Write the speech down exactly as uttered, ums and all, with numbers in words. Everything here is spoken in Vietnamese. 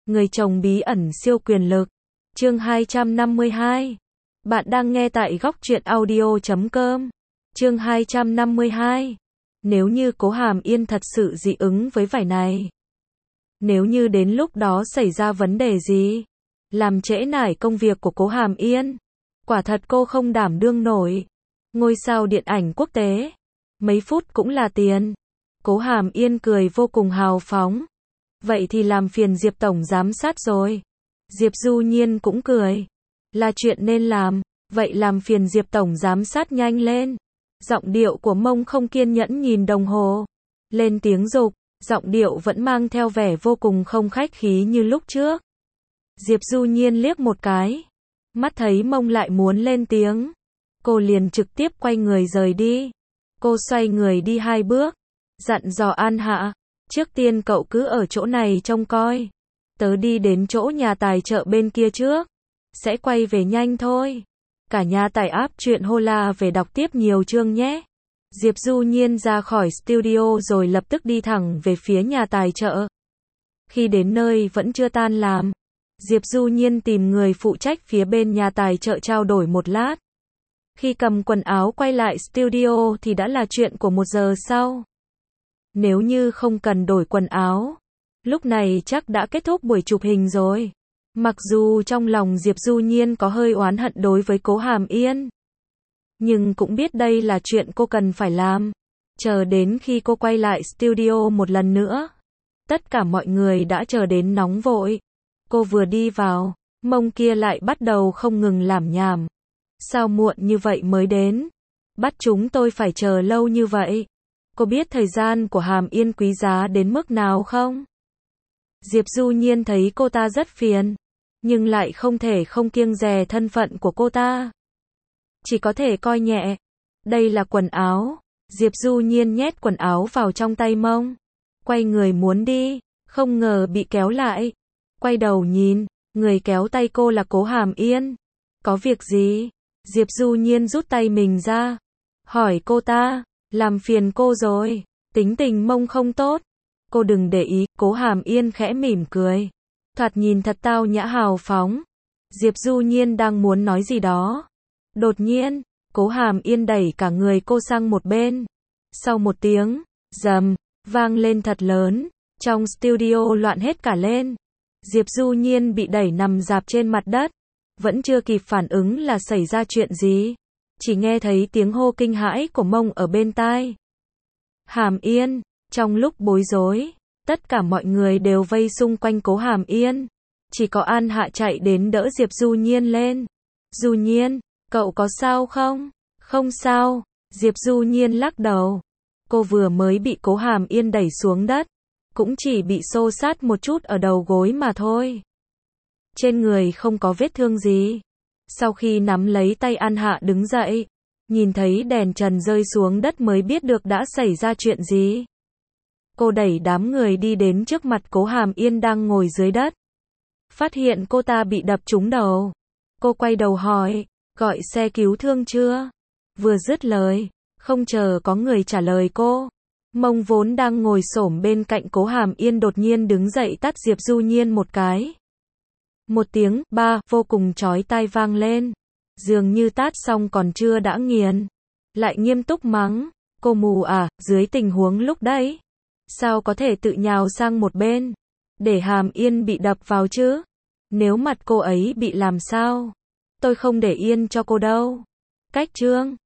Người chồng bí ẩn siêu quyền lực. Chương hai trăm năm mươi hai. Bạn đang nghe tại góc truyện audio chấm com. Chương hai trăm năm mươi hai. Nếu như Cố Hàm Yên thật sự dị ứng với vải này, nếu như đến lúc đó xảy ra vấn đề gì, làm trễ nải công việc của Cố Hàm Yên, quả thật cô không đảm đương nổi. Ngôi sao điện ảnh quốc tế, mấy phút cũng là tiền. Cố Hàm Yên cười vô cùng hào phóng. Vậy thì làm phiền Diệp tổng giám sát rồi. Diệp Du Nhiên cũng cười. Là chuyện nên làm, vậy làm phiền Diệp tổng giám sát nhanh lên. Giọng điệu của Mông không kiên nhẫn nhìn đồng hồ, lên tiếng dục, giọng điệu vẫn mang theo vẻ vô cùng không khách khí như lúc trước. Diệp Du Nhiên liếc một cái, mắt thấy Mông lại muốn lên tiếng, cô liền trực tiếp quay người rời đi. Cô xoay người đi hai bước, dặn dò An Hạ, trước tiên cậu cứ ở chỗ này trông coi, tớ đi đến chỗ nhà tài trợ bên kia trước, sẽ quay về nhanh thôi. Cả nhà tải app truyện Hola về đọc tiếp nhiều chương nhé. Diệp Du Nhiên ra khỏi studio rồi lập tức đi thẳng về phía nhà tài trợ. Khi đến nơi vẫn chưa tan làm, Diệp Du Nhiên tìm người phụ trách phía bên nhà tài trợ trao đổi một lát. Khi cầm quần áo quay lại studio thì đã là chuyện của một giờ sau. Nếu như không cần đổi quần áo, lúc này chắc đã kết thúc buổi chụp hình rồi. Mặc dù trong lòng Diệp Du Nhiên có hơi oán hận đối với Cố Hàm Yên, nhưng cũng biết đây là chuyện cô cần phải làm. Chờ đến khi cô quay lại studio một lần nữa, tất cả mọi người đã chờ đến nóng vội. Cô vừa đi vào, Mông kia lại bắt đầu không ngừng lảm nhảm. Sao muộn như vậy mới đến? Bắt chúng tôi phải chờ lâu như vậy? Cô biết thời gian của Hàm Yên quý giá đến mức nào không? Diệp Du Nhiên thấy cô ta rất phiền, nhưng lại không thể không kiêng dè thân phận của cô ta. Chỉ có thể coi nhẹ. Đây là quần áo. Diệp Du Nhiên nhét quần áo vào trong tay Mông, quay người muốn đi, không ngờ bị kéo lại. Quay đầu nhìn, người kéo tay cô là Cố Hàm Yên. Có việc gì? Diệp Du Nhiên rút tay mình ra, hỏi cô ta, làm phiền cô rồi. Tính tình Mông không tốt. Cô đừng để ý. Cố Hàm Yên khẽ mỉm cười, thoạt nhìn thật tao nhã hào phóng. Diệp Du Nhiên đang muốn nói gì đó, đột nhiên, Cố Hàm Yên đẩy cả người cô sang một bên. Sau một tiếng rầm vang lên thật lớn, trong studio loạn hết cả lên. Diệp Du Nhiên bị đẩy nằm rạp trên mặt đất, vẫn chưa kịp phản ứng là xảy ra chuyện gì, chỉ nghe thấy tiếng hô kinh hãi của Mông ở bên tai. Hàm Yên. Trong lúc bối rối, tất cả mọi người đều vây xung quanh Cố Hàm Yên. Chỉ có An Hạ chạy đến đỡ Diệp Du Nhiên lên. Du Nhiên, cậu có sao không? Không sao. Diệp Du Nhiên lắc đầu. Cô vừa mới bị Cố Hàm Yên đẩy xuống đất, cũng chỉ bị xô sát một chút ở đầu gối mà thôi. Trên người không có vết thương gì. Sau khi nắm lấy tay An Hạ đứng dậy, nhìn thấy đèn trần rơi xuống đất mới biết được đã xảy ra chuyện gì. Cô đẩy đám người đi đến trước mặt Cố Hàm Yên đang ngồi dưới đất. Phát hiện cô ta bị đập trúng đầu. Cô quay đầu hỏi, gọi xe cứu thương chưa? Vừa dứt lời, không chờ có người trả lời cô, Mông vốn đang ngồi xổm bên cạnh Cố Hàm Yên đột nhiên đứng dậy tát Diệp Du Nhiên một cái. Một tiếng ba vô cùng chói tai vang lên. Dường như tát xong còn chưa đã nghiền, lại nghiêm túc mắng, cô mù à, dưới tình huống lúc đấy, sao có thể tự nhào sang một bên, để Hàm Yên bị đập vào chứ? Nếu mặt cô ấy bị làm sao, tôi không để yên cho cô đâu. Cách trương,